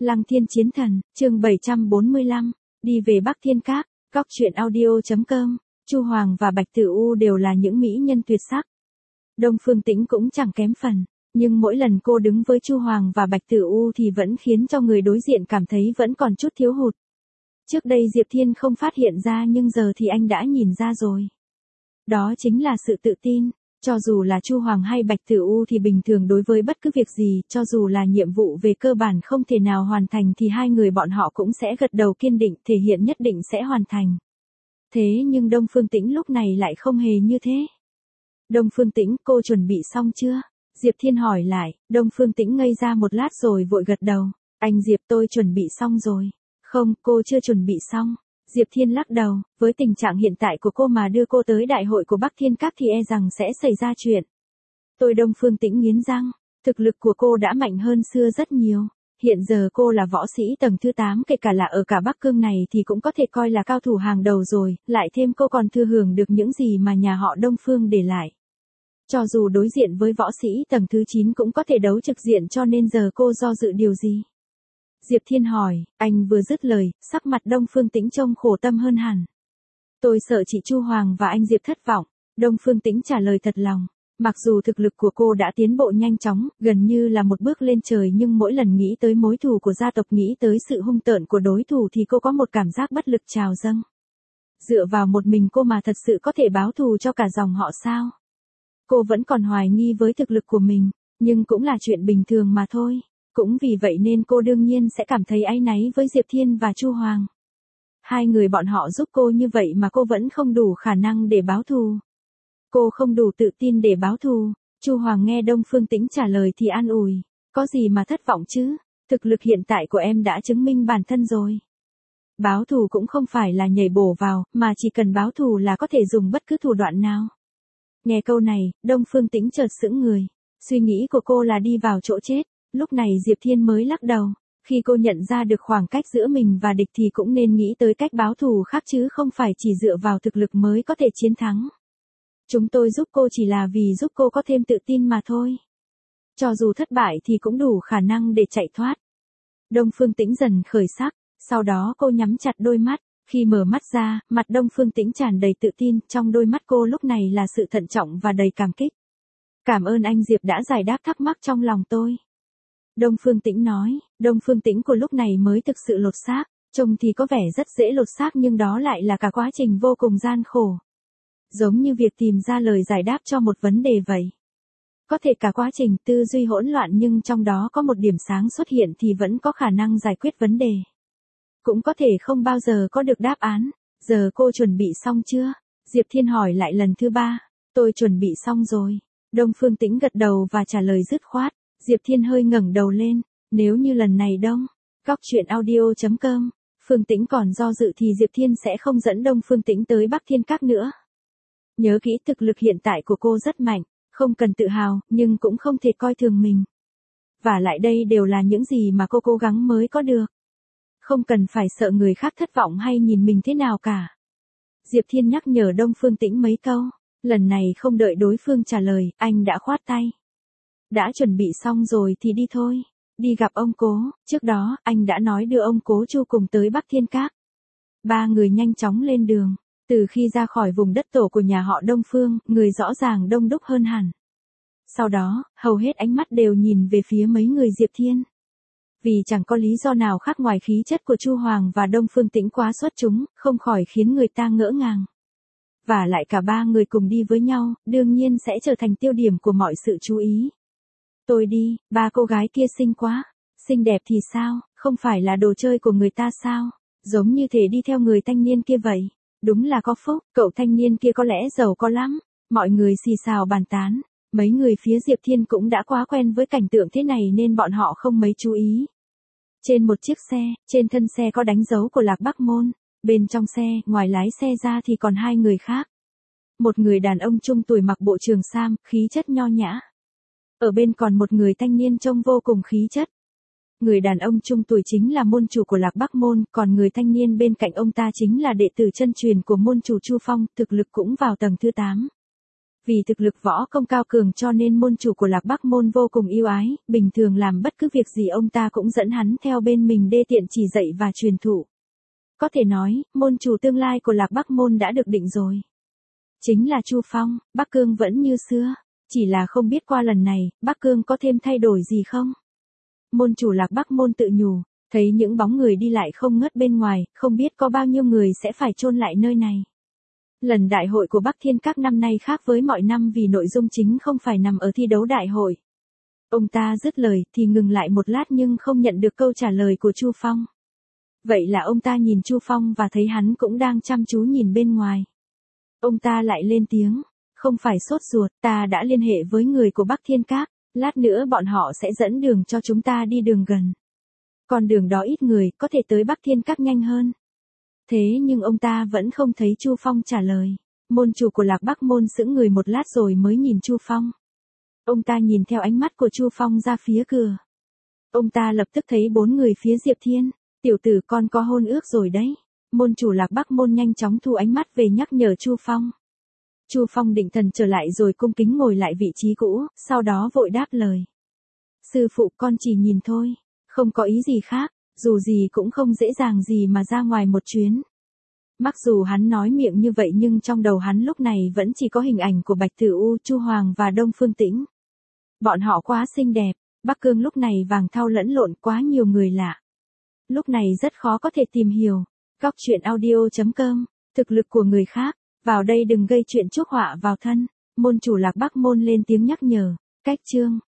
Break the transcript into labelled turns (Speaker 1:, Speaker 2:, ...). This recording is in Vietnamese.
Speaker 1: Lăng Thiên Chiến Thần, chương 745, đi về Bắc Thiên Các, góc truyện audio.com, Chu Hoàng và Bạch Tử U đều là những mỹ nhân tuyệt sắc. Đông Phương Tĩnh cũng chẳng kém phần, nhưng mỗi lần cô đứng với Chu Hoàng và Bạch Tử U thì vẫn khiến cho người đối diện cảm thấy vẫn còn chút thiếu hụt. Trước đây Diệp Thiên không phát hiện ra nhưng giờ thì anh đã nhìn ra rồi. Đó chính là sự tự tin. Cho dù là Chu Hoàng hay Bạch Tử U thì bình thường đối với bất cứ việc gì, cho dù là nhiệm vụ về cơ bản không thể nào hoàn thành thì hai người bọn họ cũng sẽ gật đầu kiên định thể hiện nhất định sẽ hoàn thành. Thế nhưng Đông Phương Tĩnh lúc này lại không hề như thế. Đông Phương Tĩnh, cô chuẩn bị xong chưa? Diệp Thiên hỏi lại. Đông Phương Tĩnh ngây ra một lát rồi vội gật đầu. Anh Diệp, tôi chuẩn bị xong rồi. Không, cô chưa chuẩn bị xong. Diệp Thiên lắc đầu, với tình trạng hiện tại của cô mà đưa cô tới đại hội của Bắc Thiên Các thì e rằng sẽ xảy ra chuyện. Tôi Đông Phương Tĩnh nghiến răng, thực lực của cô đã mạnh hơn xưa rất nhiều. Hiện giờ cô là võ sĩ tầng thứ 8, kể cả là ở cả Bắc Cương này thì cũng có thể coi là cao thủ hàng đầu rồi, lại thêm cô còn thừa hưởng được những gì mà nhà họ Đông Phương để lại. Cho dù đối diện với võ sĩ tầng thứ 9 cũng có thể đấu trực diện, cho nên giờ cô do dự điều gì? Diệp Thiên hỏi. Anh vừa dứt lời, sắc mặt Đông Phương Tĩnh trông khổ tâm hơn hẳn. Tôi sợ chị Chu Hoàng và anh Diệp thất vọng. Đông Phương Tĩnh trả lời thật lòng. Mặc dù thực lực của cô đã tiến bộ nhanh chóng, gần như là một bước lên trời, nhưng mỗi lần nghĩ tới mối thù của gia tộc, nghĩ tới sự hung tợn của đối thủ thì cô có một cảm giác bất lực trào dâng. Dựa vào một mình cô mà thật sự có thể báo thù cho cả dòng họ sao? Cô vẫn còn hoài nghi với thực lực của mình, nhưng cũng là chuyện bình thường mà thôi. Cũng vì vậy nên cô đương nhiên sẽ cảm thấy áy náy với Diệp Thiên và Chu Hoàng. Hai người bọn họ giúp cô như vậy mà cô vẫn không đủ khả năng để báo thù. Cô không đủ tự tin để báo thù. Chu Hoàng nghe Đông Phương Tĩnh trả lời thì an ủi. Có gì mà thất vọng chứ, thực lực hiện tại của em đã chứng minh bản thân rồi. Báo thù cũng không phải là nhảy bổ vào, mà chỉ cần báo thù là có thể dùng bất cứ thủ đoạn nào. Nghe câu này, Đông Phương Tĩnh chợt sững người. Suy nghĩ của cô là đi vào chỗ chết. Lúc này Diệp Thiên mới lắc đầu. Khi cô nhận ra được khoảng cách giữa mình và địch thì cũng nên nghĩ tới cách báo thù khác chứ không phải chỉ dựa vào thực lực mới có thể chiến thắng. Chúng tôi giúp cô chỉ là vì giúp cô có thêm tự tin mà thôi. Cho dù thất bại thì cũng đủ khả năng để chạy thoát. Đông Phương Tĩnh dần khởi sắc, sau đó cô nhắm chặt đôi mắt. Khi mở mắt ra, mặt Đông Phương Tĩnh tràn đầy tự tin, trong đôi mắt cô lúc này là sự thận trọng và đầy cảm kích. Cảm ơn anh Diệp đã giải đáp thắc mắc trong lòng tôi. Đông Phương Tĩnh nói. Đông Phương Tĩnh của lúc này mới thực sự lột xác, trông thì có vẻ rất dễ lột xác nhưng đó lại là cả quá trình vô cùng gian khổ. Giống như việc tìm ra lời giải đáp cho một vấn đề vậy. Có thể cả quá trình tư duy hỗn loạn nhưng trong đó có một điểm sáng xuất hiện thì vẫn có khả năng giải quyết vấn đề. Cũng có thể không bao giờ có được đáp án. Giờ cô chuẩn bị xong chưa? Diệp Thiên hỏi lại lần thứ 3. Tôi chuẩn bị xong rồi. Đông Phương Tĩnh gật đầu và trả lời dứt khoát. Diệp Thiên hơi ngẩng đầu lên. Nếu như lần này góc truyện audio.com, Phương Tĩnh còn do dự thì Diệp Thiên sẽ không dẫn Đông Phương Tĩnh tới Bắc Thiên Các nữa. Nhớ kỹ, thực lực hiện tại của cô rất mạnh, không cần tự hào, nhưng cũng không thể coi thường mình. Và lại đây đều là những gì mà cô cố gắng mới có được. Không cần phải sợ người khác thất vọng hay nhìn mình thế nào cả. Diệp Thiên nhắc nhở Đông Phương Tĩnh mấy câu. Lần này không đợi đối phương trả lời, anh đã khoát tay. Đã chuẩn bị xong rồi thì đi thôi. Đi gặp ông Cố. Trước đó, anh đã nói đưa ông Cố Chu cùng tới Bắc Thiên Các. Ba người nhanh chóng lên đường. Từ khi ra khỏi vùng đất tổ của nhà họ Đông Phương, người rõ ràng đông đúc hơn hẳn. Sau đó, hầu hết ánh mắt đều nhìn về phía mấy người Diệp Thiên. Vì chẳng có lý do nào khác ngoài khí chất của Chu Hoàng và Đông Phương Tĩnh quá xuất chúng, không khỏi khiến người ta ngỡ ngàng. Và lại cả ba người cùng đi với nhau, đương nhiên sẽ trở thành tiêu điểm của mọi sự chú ý. Tôi đi, ba cô gái kia xinh quá. Xinh đẹp thì sao, không phải là đồ chơi của người ta sao? Giống như thể đi theo người thanh niên kia vậy. Đúng là có phúc, cậu thanh niên kia có lẽ giàu có lắm. Mọi người xì xào bàn tán. Mấy người phía Diệp Thiên cũng đã quá quen với cảnh tượng thế này nên bọn họ không mấy chú ý. Trên một chiếc xe, trên thân xe có đánh dấu của Lạc Bắc Môn. Bên trong xe, ngoài lái xe ra thì còn hai người khác. Một người đàn ông trung tuổi mặc bộ trường sam, khí chất nho nhã. Ở bên còn một người thanh niên trông vô cùng khí chất. Người đàn ông trung tuổi chính là môn chủ của Lạc Bắc Môn, còn người thanh niên bên cạnh ông ta chính là đệ tử chân truyền của môn chủ Chu Phong, thực lực cũng vào tầng thứ 8. Vì thực lực võ công cao cường cho nên môn chủ của Lạc Bắc môn vô cùng yêu ái, bình thường làm bất cứ việc gì ông ta cũng dẫn hắn theo bên mình đê tiện chỉ dạy và truyền thụ. Có thể nói, môn chủ tương lai của Lạc Bắc môn đã được định rồi. Chính là Chu Phong, Bắc Cương vẫn như xưa, chỉ là không biết qua lần này, Bắc Cương có thêm thay đổi gì không? Môn chủ Lạc Bắc môn tự nhủ, thấy những bóng người đi lại không ngớt bên ngoài, không biết có bao nhiêu người sẽ phải chôn lại nơi này. Lần đại hội của Bắc Thiên Các năm nay khác với mọi năm vì nội dung chính không phải nằm ở thi đấu đại hội. Ông ta dứt lời thì ngừng lại một lát nhưng không nhận được câu trả lời của Chu Phong. Vậy là ông ta nhìn Chu Phong và thấy hắn cũng đang chăm chú nhìn bên ngoài. Ông ta lại lên tiếng, không phải sốt ruột, ta đã liên hệ với người của Bắc Thiên Các, lát nữa bọn họ sẽ dẫn đường cho chúng ta đi đường gần. Con đường đó ít người, có thể tới Bắc Thiên Các nhanh hơn. Thế nhưng ông ta vẫn không thấy Chu Phong trả lời. Môn chủ của Lạc Bắc môn sững người một lát rồi mới nhìn Chu Phong. Ông ta nhìn theo ánh mắt của Chu Phong ra phía cửa. Ông ta lập tức thấy 4 người phía Diệp Thiên. Tiểu tử con có hôn ước rồi đấy. Môn chủ Lạc Bắc môn nhanh chóng thu ánh mắt về nhắc nhở Chu Phong. Chu Phong định thần trở lại rồi cung kính ngồi lại vị trí cũ, sau đó vội đáp lời. Sư phụ con chỉ nhìn thôi, không có ý gì khác, dù gì cũng không dễ dàng gì mà ra ngoài một chuyến. Mặc dù hắn nói miệng như vậy nhưng trong đầu hắn lúc này vẫn chỉ có hình ảnh của Bạch Tử U, Chu Hoàng và Đông Phương Tĩnh. Bọn họ quá xinh đẹp, Bắc Cương lúc này vàng thau lẫn lộn quá nhiều người lạ. Lúc này rất khó có thể tìm hiểu. Góc truyện audio.com, thực lực của người khác, vào đây đừng gây chuyện chuốc họa vào thân. Môn chủ Lạc Bắc môn lên tiếng nhắc nhở, cách chương.